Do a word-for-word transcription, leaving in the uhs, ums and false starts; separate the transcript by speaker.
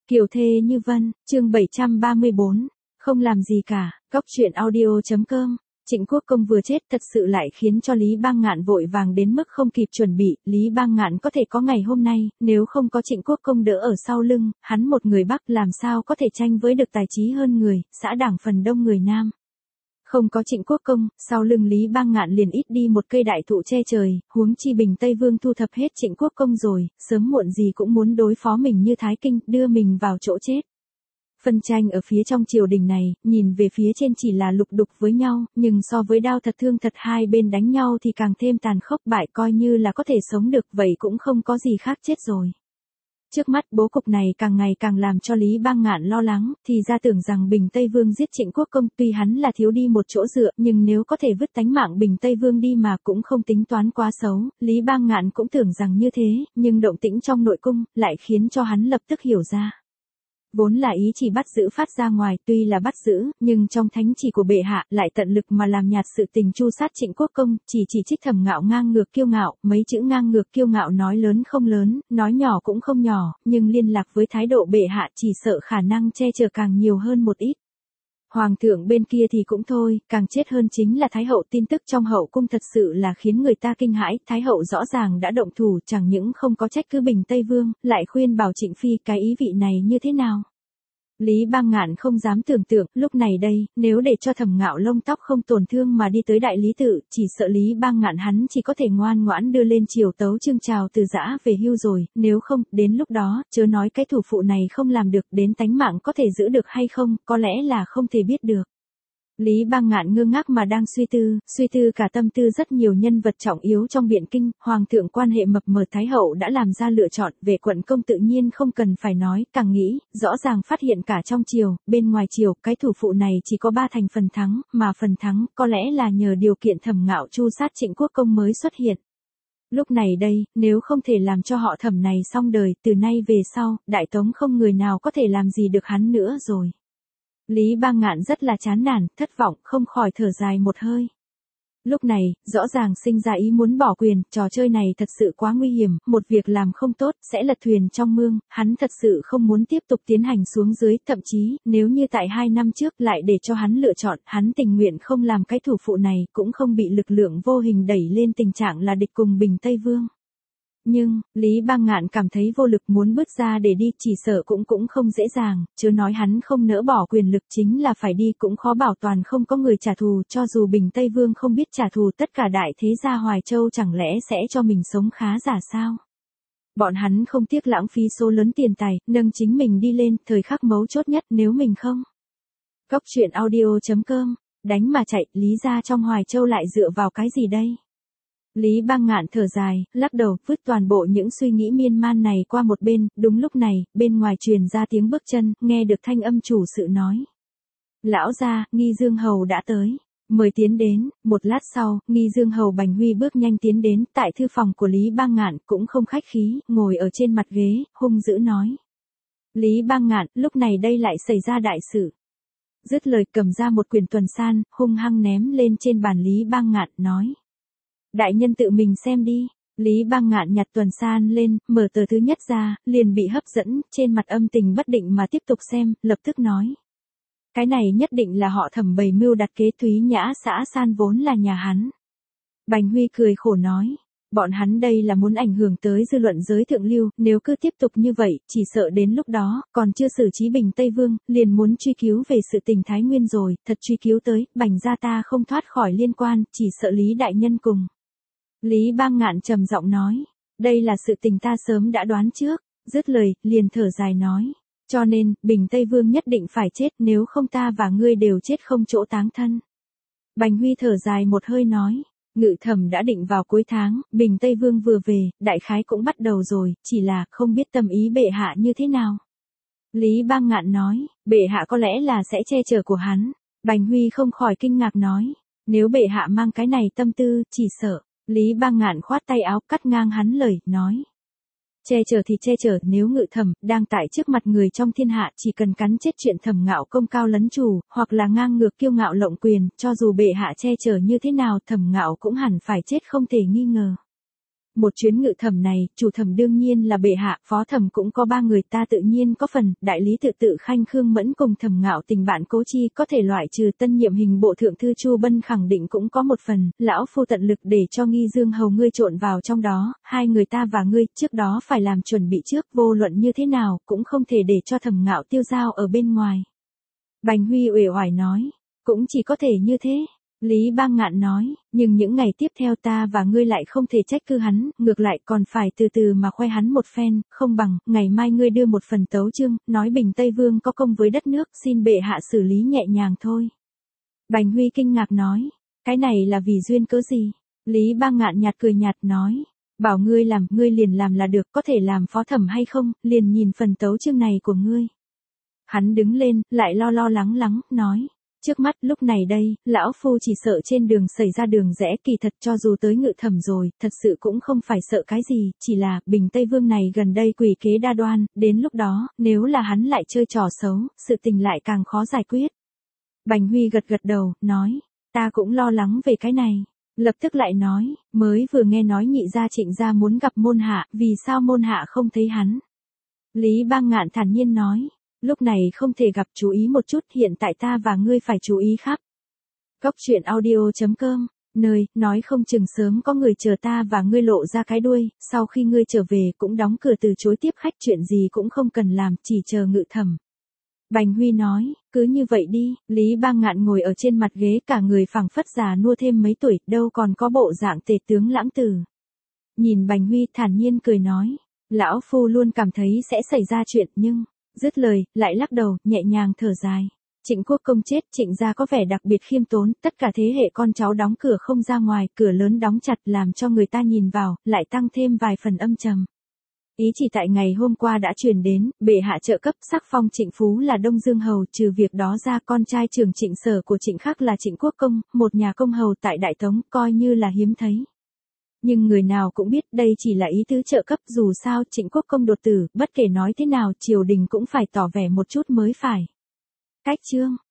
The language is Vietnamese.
Speaker 1: Kiều thê như vân, chương bảy trăm ba mươi bốn, không làm gì cả, góc truyện audio.com. Trịnh Quốc Công vừa chết thật sự lại khiến cho Lý Bang Ngạn vội vàng đến mức không kịp chuẩn bị, Lý Bang Ngạn có thể có ngày hôm nay, nếu không có Trịnh Quốc Công đỡ ở sau lưng, hắn một người Bắc làm sao có thể tranh với được tài trí hơn người, xã đảng phần đông người Nam. Không có Trịnh Quốc Công, sau lưng Lý Bang Ngạn liền ít đi một cây đại thụ che trời, huống chi Bình Tây Vương thu thập hết Trịnh Quốc Công rồi, sớm muộn gì cũng muốn đối phó mình như Thái Kinh, đưa mình vào chỗ chết. Phân tranh ở phía trong triều đình này, nhìn về phía trên chỉ là lục đục với nhau, nhưng so với đao thật thương thật hai bên đánh nhau thì càng thêm tàn khốc, bại coi như là có thể sống được vậy cũng không có gì khác chết rồi. Trước mắt bố cục này càng ngày càng làm cho Lý Bang Ngạn lo lắng, thì ra tưởng rằng Bình Tây Vương giết Trịnh Quốc Công, tuy hắn là thiếu đi một chỗ dựa, nhưng nếu có thể vứt tánh mạng Bình Tây Vương đi mà cũng không tính toán quá xấu, Lý Bang Ngạn cũng tưởng rằng như thế, nhưng động tĩnh trong nội cung, lại khiến cho hắn lập tức hiểu ra. Vốn là ý chỉ bắt giữ phát ra ngoài, tuy là bắt giữ, nhưng trong thánh chỉ của bệ hạ, lại tận lực mà làm nhạt sự tình tru sát Trịnh Quốc Công, chỉ chỉ trích Thẩm Ngạo ngang ngược kiêu ngạo, mấy chữ ngang ngược kiêu ngạo nói lớn không lớn, nói nhỏ cũng không nhỏ, nhưng liên lạc với thái độ bệ hạ chỉ sợ khả năng che chở càng nhiều hơn một ít. Hoàng thượng bên kia thì cũng thôi, càng chết hơn chính là Thái hậu, tin tức trong hậu cung thật sự là khiến người ta kinh hãi, Thái hậu rõ ràng đã động thủ, chẳng những không có trách cứ Bình Tây Vương, lại khuyên bảo Trịnh Phi, cái ý vị này như thế nào. Lý Bang Ngạn không dám tưởng tượng, lúc này đây, nếu để cho Thẩm Ngạo lông tóc không tổn thương mà đi tới đại lý tự, chỉ sợ Lý Bang Ngạn hắn chỉ có thể ngoan ngoãn đưa lên triều tấu chương chào từ giã về hưu rồi, nếu không, đến lúc đó, chớ nói cái thủ phụ này không làm được, đến tánh mạng có thể giữ được hay không, có lẽ là không thể biết được. Lý Bang Ngạn ngơ ngác mà đang suy tư, suy tư cả tâm tư rất nhiều nhân vật trọng yếu trong biện kinh, hoàng thượng quan hệ mập mờ Thái hậu đã làm ra lựa chọn, về quận công tự nhiên không cần phải nói, càng nghĩ, rõ ràng phát hiện cả trong triều, bên ngoài triều, cái thủ phụ này chỉ có ba thành phần thắng, mà phần thắng, có lẽ là nhờ điều kiện Thẩm Ngạo tru sát Trịnh Quốc Công mới xuất hiện. Lúc này đây, nếu không thể làm cho họ Thẩm này xong đời, từ nay về sau, Đại Tống không người nào có thể làm gì được hắn nữa rồi. Lý Bang Ngạn rất là chán nản, thất vọng, không khỏi thở dài một hơi. Lúc này, rõ ràng sinh ra ý muốn bỏ quyền, trò chơi này thật sự quá nguy hiểm, một việc làm không tốt, sẽ lật thuyền trong mương, hắn thật sự không muốn tiếp tục tiến hành xuống dưới, thậm chí, nếu như tại hai năm trước lại để cho hắn lựa chọn, hắn tình nguyện không làm cái thủ phụ này, cũng không bị lực lượng vô hình đẩy lên tình trạng là địch cùng Bình Tây Vương. Nhưng, Lý Bang Ngạn cảm thấy vô lực muốn bước ra để đi, chỉ sợ cũng cũng không dễ dàng, chứ nói hắn không nỡ bỏ quyền lực chính là phải đi cũng khó bảo toàn không có người trả thù, cho dù Bình Tây Vương không biết trả thù tất cả đại thế gia Hoài Châu chẳng lẽ sẽ cho mình sống khá giả sao? Bọn hắn không tiếc lãng phí số lớn tiền tài, nâng chính mình đi lên, thời khắc mấu chốt nhất nếu mình không. Góc truyện audio.com, đánh mà chạy, Lý gia trong Hoài Châu lại dựa vào cái gì đây? Lý Bang Ngạn thở dài, lắc đầu, vứt toàn bộ những suy nghĩ miên man này qua một bên, đúng lúc này, bên ngoài truyền ra tiếng bước chân, nghe được thanh âm chủ sự nói. Lão gia, Nghi Dương Hầu đã tới, mời tiến đến, một lát sau, Nghi Dương Hầu Bành Huy bước nhanh tiến đến, tại thư phòng của Lý Bang Ngạn, cũng không khách khí, ngồi ở trên mặt ghế, hung dữ nói. Lý Bang Ngạn, lúc này đây lại xảy ra đại sự. Dứt lời cầm ra một quyển tuần san, hung hăng ném lên trên bàn Lý Bang Ngạn, nói. Đại nhân tự mình xem đi. Lý Bang Ngạn nhặt tuần san lên, mở tờ thứ nhất ra, liền bị hấp dẫn, trên mặt âm tình bất định mà tiếp tục xem, lập tức nói. Cái này nhất định là họ Thẩm bày mưu đặt kế, Thúy Nhã xã San vốn là nhà hắn. Bành Huy cười khổ nói. Bọn hắn đây là muốn ảnh hưởng tới dư luận giới thượng lưu, nếu cứ tiếp tục như vậy, chỉ sợ đến lúc đó, còn chưa xử trí Bình Tây Vương, liền muốn truy cứu về sự tình Thái Nguyên rồi, thật truy cứu tới, Bành gia ta không thoát khỏi liên quan, chỉ sợ Lý đại nhân cùng. Lý Bang Ngạn trầm giọng nói, đây là sự tình ta sớm đã đoán trước, dứt lời, liền thở dài nói, cho nên, Bình Tây Vương nhất định phải chết, nếu không ta và ngươi đều chết không chỗ táng thân. Bành Huy thở dài một hơi nói, Ngự Thẩm đã định vào cuối tháng, Bình Tây Vương vừa về, đại khái cũng bắt đầu rồi, chỉ là không biết tâm ý bệ hạ như thế nào. Lý Bang Ngạn nói, bệ hạ có lẽ là sẽ che chở của hắn. Bành Huy không khỏi kinh ngạc nói, nếu bệ hạ mang cái này tâm tư, chỉ sợ. Lý Bang Ngạn khoát tay áo, cắt ngang hắn lời, nói. Che chở thì che chở, nếu Ngự Thẩm đang tại trước mặt người trong thiên hạ, chỉ cần cắn chết chuyện Thẩm Ngạo công cao lấn chủ, hoặc là ngang ngược kiêu ngạo lộng quyền, cho dù bệ hạ che chở như thế nào, Thẩm Ngạo cũng hẳn phải chết không thể nghi ngờ. một chuyến ngự thẩm này, chủ thẩm đương nhiên là bệ hạ, phó thẩm cũng có ba người ta tự nhiên có phần, đại lý tự tự khanh Khương Mẫn cùng thẩm ngạo tình bạn cố chi có thể loại trừ tân nhiệm hình bộ thượng thư Chu Bân khẳng định cũng có một phần, lão phu tận lực để cho nghi dương hầu ngươi trộn vào trong đó, hai người ta và ngươi trước đó phải làm chuẩn bị trước, vô luận như thế nào, cũng không thể để cho thẩm ngạo tiêu dao ở bên ngoài. Bành Huy uể oải nói, cũng chỉ có thể như thế. Lý Bang Ngạn nói, nhưng những ngày tiếp theo ta và ngươi lại không thể trách cứ hắn, ngược lại còn phải từ từ mà khoe hắn một phen, không bằng, ngày mai ngươi đưa một phần tấu chương, nói Bình Tây Vương có công với đất nước, xin bệ hạ xử lý nhẹ nhàng thôi. Bành Huy kinh ngạc nói, cái này là vì duyên cớ gì? Lý Bang Ngạn nhạt cười nhạt nói, bảo ngươi làm, ngươi liền làm là được, có thể làm phó thẩm hay không, liền nhìn phần tấu chương này của ngươi. Hắn đứng lên, lại lo lo lắng lắng, nói. Trước mắt lúc này đây, lão phu chỉ sợ trên đường xảy ra đường rẽ, kỳ thật cho dù tới ngự thẩm rồi, thật sự cũng không phải sợ cái gì, chỉ là Bình Tây Vương này gần đây quỷ kế đa đoan, đến lúc đó, nếu là hắn lại chơi trò xấu, sự tình lại càng khó giải quyết. Bành Huy gật gật đầu, nói, ta cũng lo lắng về cái này. Lập tức lại nói, mới vừa nghe nói nhị gia Trịnh gia muốn gặp môn hạ, vì sao môn hạ không thấy hắn? Lý Bang Ngạn thản nhiên nói. Lúc này không thể gặp, chú ý một chút, hiện tại ta và ngươi phải chú ý khắp. Góc truyện audio chấm com, nơi, nói không chừng sớm có người chờ ta và ngươi lộ ra cái đuôi, sau khi ngươi trở về cũng đóng cửa từ chối tiếp khách, chuyện gì cũng không cần làm, chỉ chờ ngự thẩm. Bành Huy nói, cứ như vậy đi. Lý Bang Ngạn ngồi ở trên mặt ghế, cả người phảng phất già nua thêm mấy tuổi, đâu còn có bộ dạng tề tướng lãng tử. Nhìn Bành Huy thản nhiên cười nói, lão phu luôn cảm thấy sẽ xảy ra chuyện, nhưng... Dứt lời, lại lắc đầu, nhẹ nhàng thở dài. Trịnh Quốc Công chết, Trịnh gia có vẻ đặc biệt khiêm tốn, tất cả thế hệ con cháu đóng cửa không ra ngoài, cửa lớn đóng chặt làm cho người ta nhìn vào, lại tăng thêm vài phần âm trầm. Ý chỉ tại ngày hôm qua đã truyền đến, bệ hạ trợ cấp sắc phong Trịnh Phú là Đông Dương Hầu, trừ việc đó ra con trai trưởng Trịnh Sở của Trịnh Khắc là Trịnh Quốc Công, một nhà công hầu tại Đại Tống, coi như là hiếm thấy. Nhưng người nào cũng biết đây chỉ là ý tứ trợ cấp, dù sao Trịnh Quốc Công đột tử, bất kể nói thế nào triều đình cũng phải tỏ vẻ một chút mới phải. Cách chương